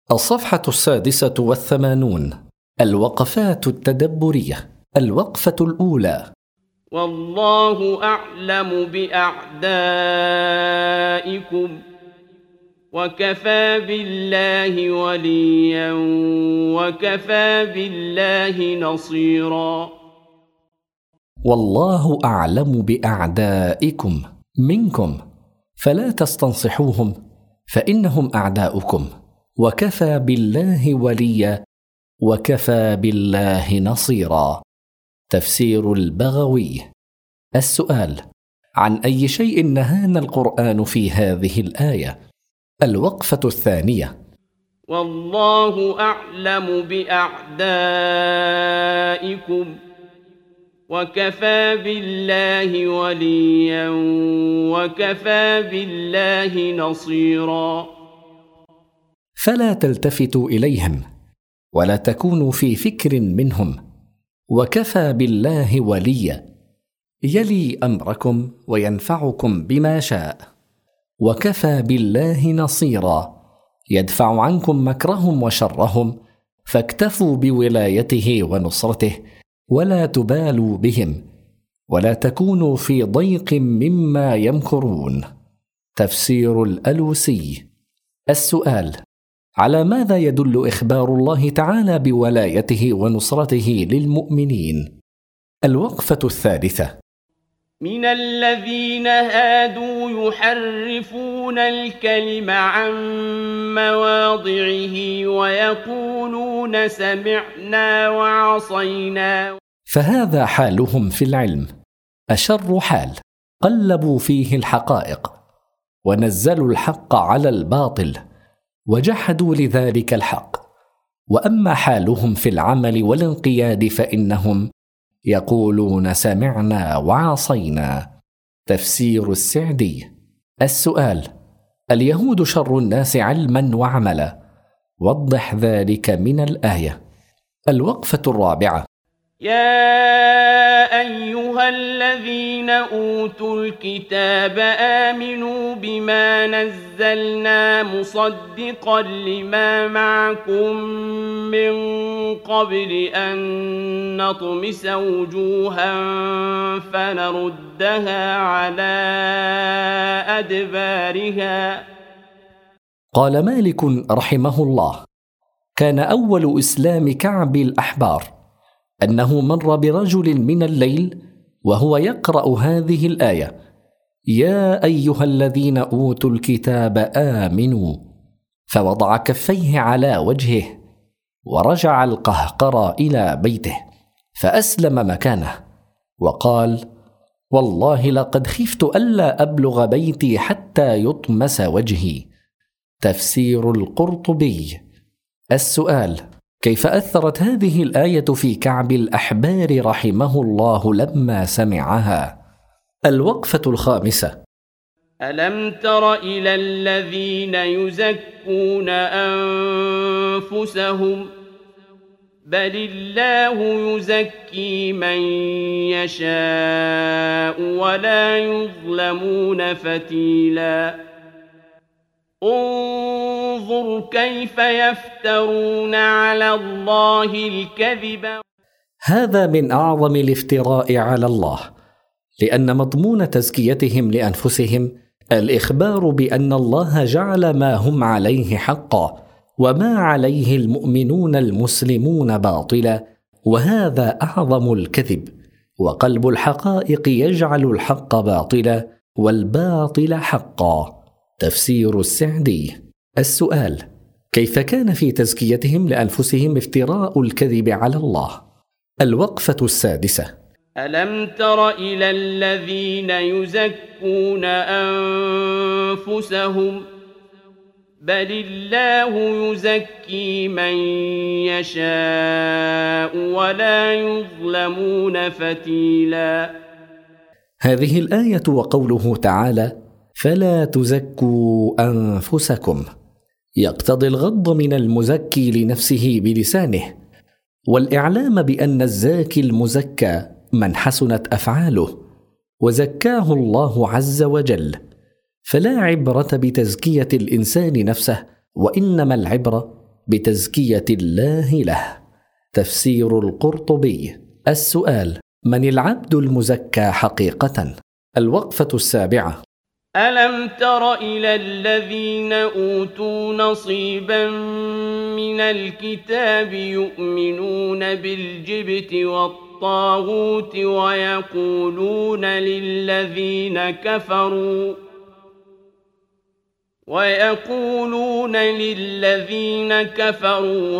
الصفحة 86. الوقفات التدبرية. الوقفة الأولى: والله أعلم بأعدائكم وكفى بالله وليا وكفى بالله نصيرا. والله أعلم بأعدائكم منكم فلا تستنصحوهم فإنهم أعداؤكم، وكفى بالله وليا وكفى بالله نصيرا. تفسير البغوي. السؤال: عن أي شيء نهانا القرآن في هذه الآية؟ الوقفة الثانية: والله أعلم بأعدائكم وكفى بالله وليا وكفى بالله نصيرا. فلا تلتفتوا إليهم ولا تكونوا في فكر منهم، وكفى بالله وليا يلي أمركم وينفعكم بما شاء، وكفى بالله نصيرا يدفع عنكم مكرهم وشرهم، فاكتفوا بولايته ونصرته ولا تبالوا بهم ولا تكونوا في ضيق مما يمكرون. تفسير الألوسي. السؤال: على ماذا يدل إخبار الله تعالى بولايته ونصرته للمؤمنين؟ الوقفة الثالثة: من الذين هادوا يحرفون الكلم عن مواضعه ويقولون سمعنا وعصينا. فهذا حالهم في العلم أشر حال، قلبوا فيه الحقائق ونزلوا الحق على الباطل وجحدوا لذلك الحق. وأما حالهم في العمل والانقياد فإنهم يقولون سمعنا وعصينا. تفسير السعدي. السؤال: اليهود شر الناس علما وعملا، وضح ذلك من الآية. الوقفة الرابعة: يا أيها الذين أوتوا الكتاب آمنوا بما نزلنا مصدقا لما معكم من قبل أن نطمس وجوها فنردها على أدبارها. قال مالك رحمه الله: كان أول إسلام كعب الأحبار أنه مر برجل من الليل وهو يقرأ هذه الآية: يا أيها الذين أوتوا الكتاب آمنوا، فوضع كفيه على وجهه ورجع القهقرى إلى بيته فأسلم مكانه وقال: والله لقد خفت ألا أبلغ بيتي حتى يطمس وجهي. تفسير القرطبي. السؤال: كيف أثرت هذه الآية في كعب الأحبار رحمه الله لما سمعها؟ الوقفة الخامسة: ألم تر إلى الذين يزكون أنفسهم بل الله يزكي من يشاء ولا يظلمون فتيلا. انظر كيف يفترون على الله الكذب. هذا من أعظم الافتراء على الله، لأن مضمون تزكيتهم لأنفسهم الإخبار بأن الله جعل ما هم عليه حقا وما عليه المؤمنون المسلمون باطلا، وهذا أعظم الكذب، وقلب الحقائق يجعل الحق باطلا والباطل حقا. تفسير السعدي. السؤال: كيف كان في تزكيتهم لأنفسهم افتراء الكذب على الله؟ الوقفة السادسة: ألم تر إلى الذين يزكون أنفسهم بل الله يزكي من يشاء ولا يظلمون فتيلا. هذه الآية وقوله تعالى: فلا تزكوا أنفسكم يقتضي الغض من المزكي لنفسه بلسانه، والإعلام بأن الزاكي المزكى من حسنت أفعاله وزكاه الله عز وجل. فلا عبرة بتزكية الإنسان نفسه، وإنما العبرة بتزكية الله له. تفسير القرطبي. السؤال: من العبد المزكى حقيقة؟ الوقفة السابعة. ألم تر إلى الذين أوتوا نصيبا من الكتاب يؤمنون بالجبت والطاغوت ويقولون للذين كفروا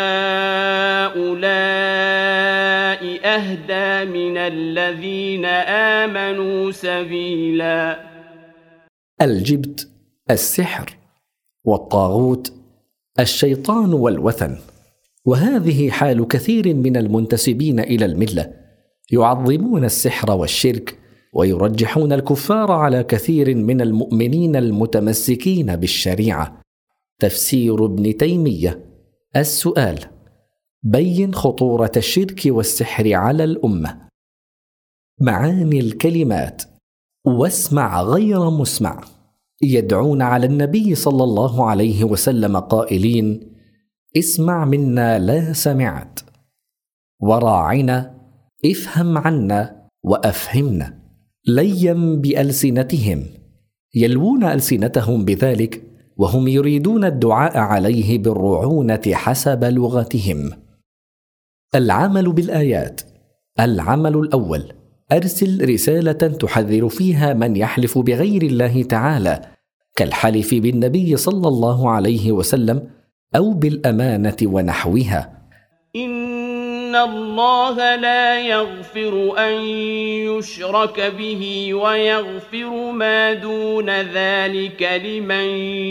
هؤلاء أهدى من الذين آمنوا سبيلا. الجبت السحر، والطاغوت الشيطان والوثن. وهذه حال كثير من المنتسبين إلى الملة، يعظمون السحر والشرك ويرجحون الكفار على كثير من المؤمنين المتمسكين بالشريعة. تفسير ابن تيمية. السؤال: بين خطورة الشرك والسحر على الأمة. معاني الكلمات: واسمع غير مسمع، يدعون على النبي صلى الله عليه وسلم قائلين: اسمع منا لا سمعت، وراعنا، افهم عنا وأفهمنا. ليم بألسنتهم، يلوون ألسنتهم بذلك وهم يريدون الدعاء عليه بالرعونة حسب لغتهم. العمل بالآيات. العمل الأول: أرسل رسالة تحذر فيها من يحلف بغير الله تعالى، كالحلف بالنبي صلى الله عليه وسلم أو بالأمانة ونحوها. إن الله لا يغفر أن يشرك به ويغفر ما دون ذلك لمن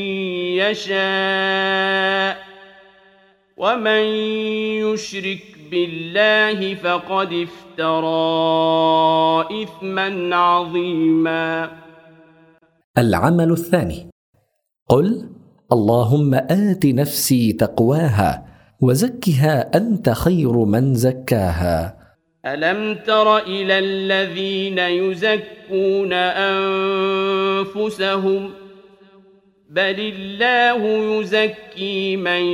يشاء، ومن يشرك بالله فقد افترى إثما عظيما. العمل الثاني: قل اللهم آت نفسي تقواها وزكها أنت خير من زكاها. ألم تر إلى الذين يزكون أنفسهم بل الله يزكي من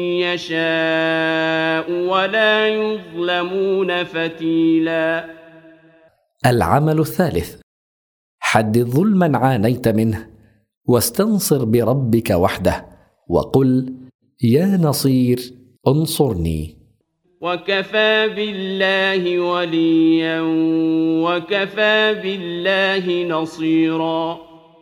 يشاء ولا يظلمون فتيلا. العمل الثالث: حدد ظلما عانيت منه واستنصر بربك وحده، وقل يا نصير انصرني. وكفى بالله وليا وكفى بالله نصيرا.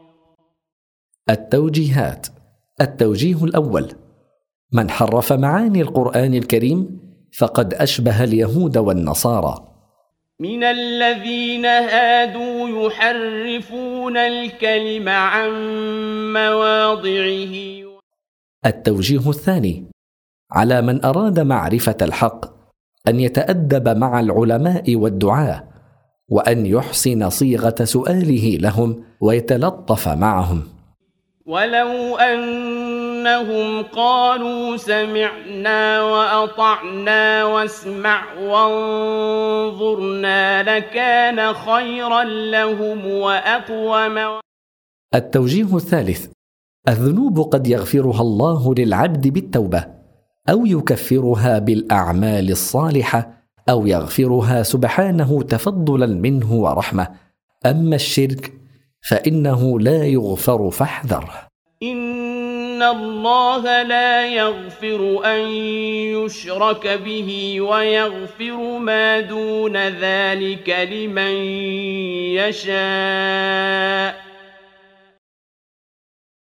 التوجيهات. التوجيه الأول: من حرف معاني القرآن الكريم فقد أشبه اليهود والنصارى. من الذين هادوا يحرفون الكلم عن مواضعه. التوجيه الثاني: على من أراد معرفة الحق أن يتأدب مع العلماء والدعاة، وأن يحسن صيغة سؤاله لهم ويتلطف معهم. ولو أنهم قالوا سمعنا وأطعنا واسمع وانظرنا لكان خيرا لهم وأقوم. التوجيه الثالث: الذنوب قد يغفرها الله للعبد بالتوبة، أو يكفرها بالأعمال الصالحة، أو يغفرها سبحانه تفضلا منه ورحمة. أما الشرك فإنه لا يغفر فاحذره. إن الله لا يغفر أن يشرك به ويغفر ما دون ذلك لمن يشاء،